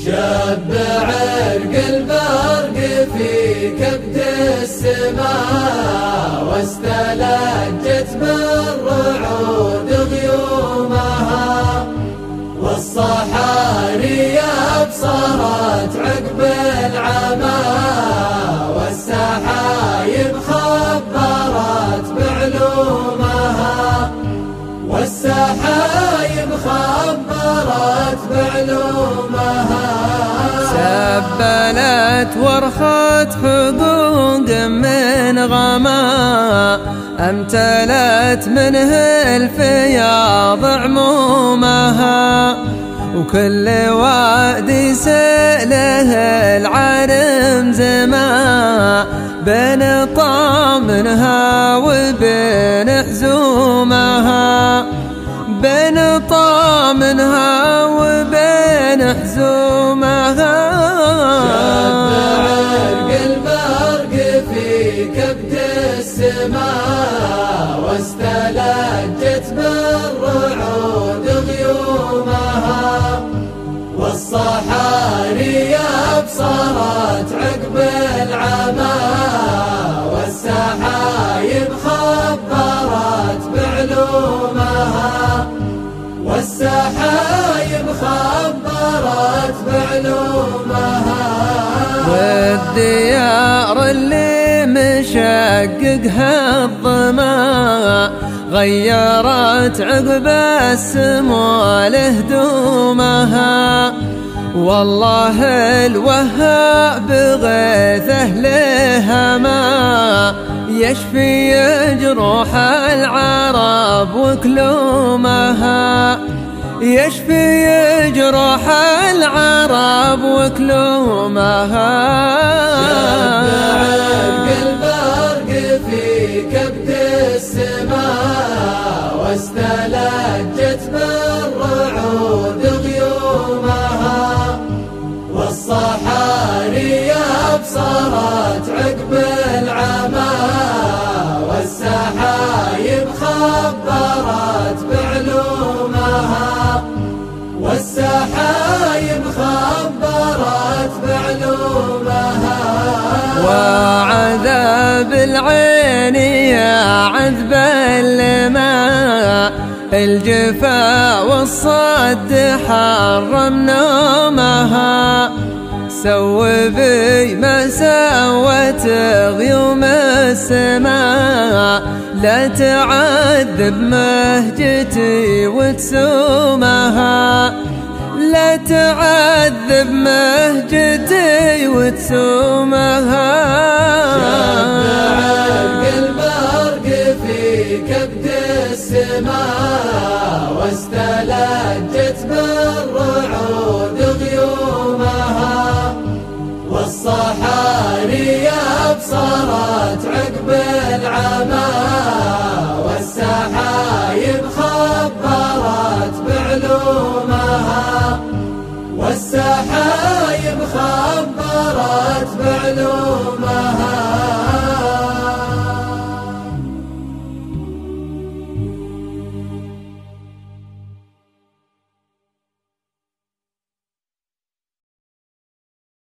شب عرق البرق في كبد السماء، واستلجت بالرعود غيومها، والصحاري أبصرت عقب العمى، والسحايب خبرت بعلومها، والسحايب خبرت بعلومها. سبلت ورخت حقوق من غما، امتلت منه الفياض عمومها، وكل وادي سأله العرم زما، بين طامنها وبين حزومها، بين طامنها وبين حزومها. شب عرق البرق في كبد السماء، واستلجت بالرعود غيومها، والصحاري أبصرت عقب العمى، والسحايب خبرت بعلومها، والسحايب خبرت بعلومها. والديار اللي مشققها الظما، غيرت عقب السمو لهدومها، والله الوهاب غيثه لهما، يشفي جروح العرب وكلومها، يشفي جروح العرب وكلومها. شب عرق البرق في كبد السماء، واستلجت بالرعود غيومها، والصحاري أبصرت عقب العمى، والسحايب خبرت بعلومها، والسحايب خبرت بعلومها. وعذاب العين يا عذب الماء، الجفا والصد حرم نومها، سوي ما سوت غيوم السماء، لا تعذب مهجتي وتسومها، لا تعذب مهجتي وتسومها. شب عرق البرق في كبد السماء، واستلجت بالرعود غيومها، والصحاري أبصرت عقب العمى، والسحايب خبرت بعلومها، والسحايب خبرت بعلومها.